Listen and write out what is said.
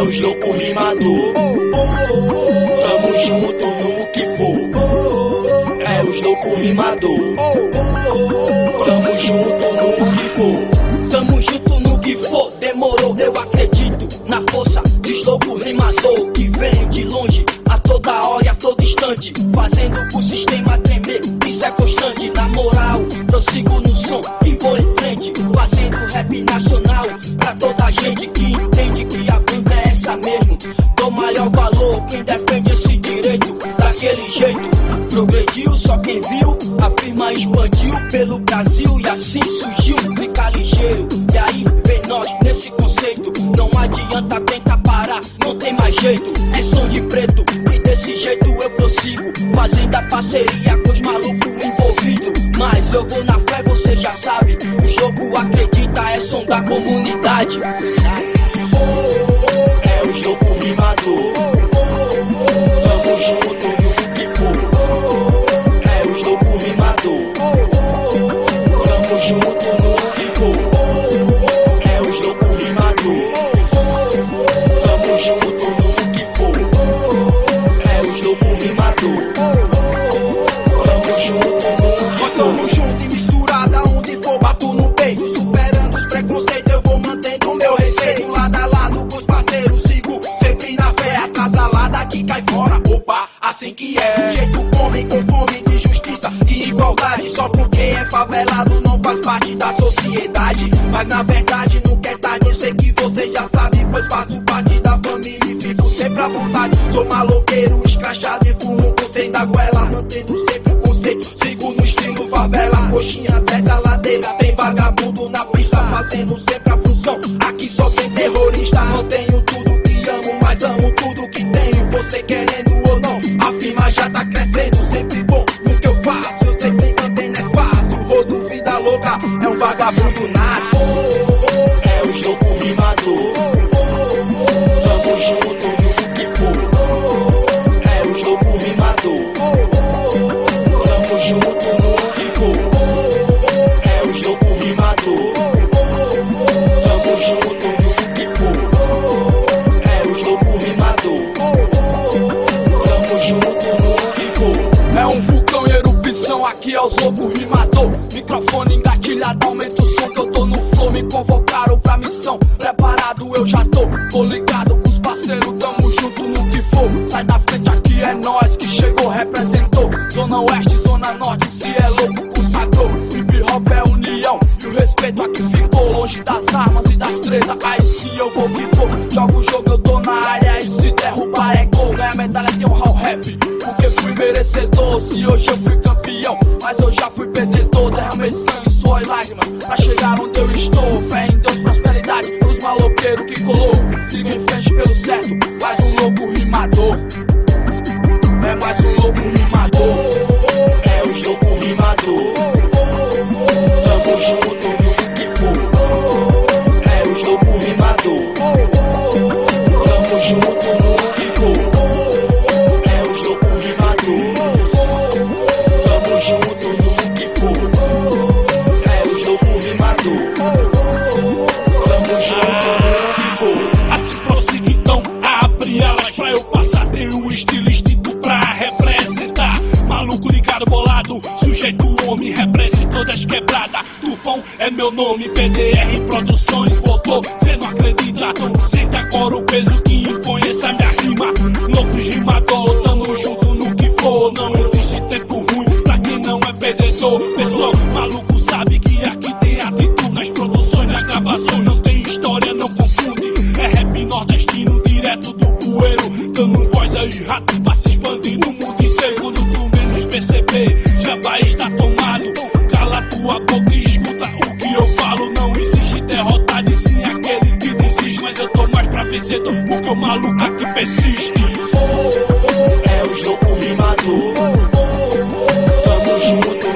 É os loucos rimador. Tamo junto no que for. É os loucos rimador. Tamo junto no que for. Tamo junto no que for. Demorou, eu acredito na força dos loucos rimador, que vem de longe a toda hora e a todo instante, fazendo o sistema tremer. Isso é constante, na moral. Prossigo no som e vou em frente, fazendo rap nacional pra toda a gente que entende que a vida é essa mesmo. Dou maior valor quem defende esse direito daquele jeito. Progrediu, só quem viu, a firma expandiu pelo Brasil e assim surgiu. Fica ligeiro, e aí vem nós nesse conceito. Não adianta tentar parar, não tem mais jeito. É som de preto e desse jeito eu prossigo, fazendo a parceria com os malucos envolvidos. Mas eu vou na fé, você já sabe. Os loucos acredita, é som da comunidade. É os loucos rimador. Tamo junto no que for. É os loucos rimador. Tamo junto no que for. É os loucos rimador. Tamo junto no que for. É os loucos rimador. Tamo junto no que for. Tamo junto e misturada, onde for bato no peito. Superando os preconceitos, eu vou mantendo meu respeito. Lado a lado com os parceiros, sigo sempre na fé. Atrasalada que cai fora, opa, assim que é. Um jeito homem com fome de justiça e igualdade. Só porque é favelado não faz parte da sociedade. Mas na verdade nunca é tarde, sei que você já sabe, pois faço parte da família e fico sempre à vontade. Sou maloqueiro, escrachado e fumo com sem da goela, mantendo sempre o conceito, sigo no estilo favela. Coxinha dessa ladeira, tem vagabundo na pista, fazendo sempre a função. Aqui só tem terrorista, não tenho tudo que amo, mas amo tudo que tenho. Você querendo ou não, a firma já tá crescendo, sempre bom no que eu faço. Eu sei bem que não é fácil, rodo vida louca, é um vagabundo nato. É os loucos rimador. Tamo junto no que for. É os loucos rimador. Tamo junto no que for. É os loucos rimador. Tamo junto no que for. É os loucos rimador. Tamo junto no que for. É um vulcão em erupção, aqui é os loucos rimador. Microfone engatilhado, aumenta o som que eu tô no flow. Me convocaram pra missão, preparado eu já tô. Tô ligado com os parceiros, tamo junto no que for. Sai da frente, aqui é nós que chegou, representou. Zona Oeste, Zona Norte, se é louco consagrou. Hip Hop é união e o respeito aqui ficou. Longe das armas e das tretas, aí sim eu vou que vou. Jogo o jogo, eu tô na área e se derrubar é gol. Ganha medalha de honra ao rap, porque fui merecedor. Se hoje eu fui campeão, mas eu já fui perdedor. Derramei sangue, suor e lágrimas pra chegar onde eu estou. Fé em Deus, prosperidade pros maloqueiros que colou. Siga em frente pelo certo, mais um louco rimador. É mais um louco rimador. É os loucos rimador. Tamo junto no que for. É os loucos rimador. Tamo junto no que for. É os loucos rimador. Tamo junto no que for. É os loucos rimador. Tamo junto no que for. Assim prossiga então, abre elas pra eu passar. Tenho um estilo instinto pra representar. Maluco ligado, bolado, sujeito homem, representou das quebradas. Tufão é meu nome, PDR Produções voltou, cê não acredita. Sente agora o peso que impõe essa minha rima. Loucos rimador, tamo junto no que for. Não existe tempo ruim pra quem não é perdedor. Pessoal, maluco sabe que aqui tem atitude nas produções, nas gravações. Não tem história, não confunde. É rap nordestino, direto do poeiro, dando voz aí, rato pra se expandir no mundo inteiro. Quando tu menos perceber, já vai estar tomado. Cala tua boca e escuta o que eu falo. Não existe derrotado e sim aquele que desiste. Mas eu tô mais pra vencedor, porque o maluco aqui persiste. É os loucos rimador. Tamo junto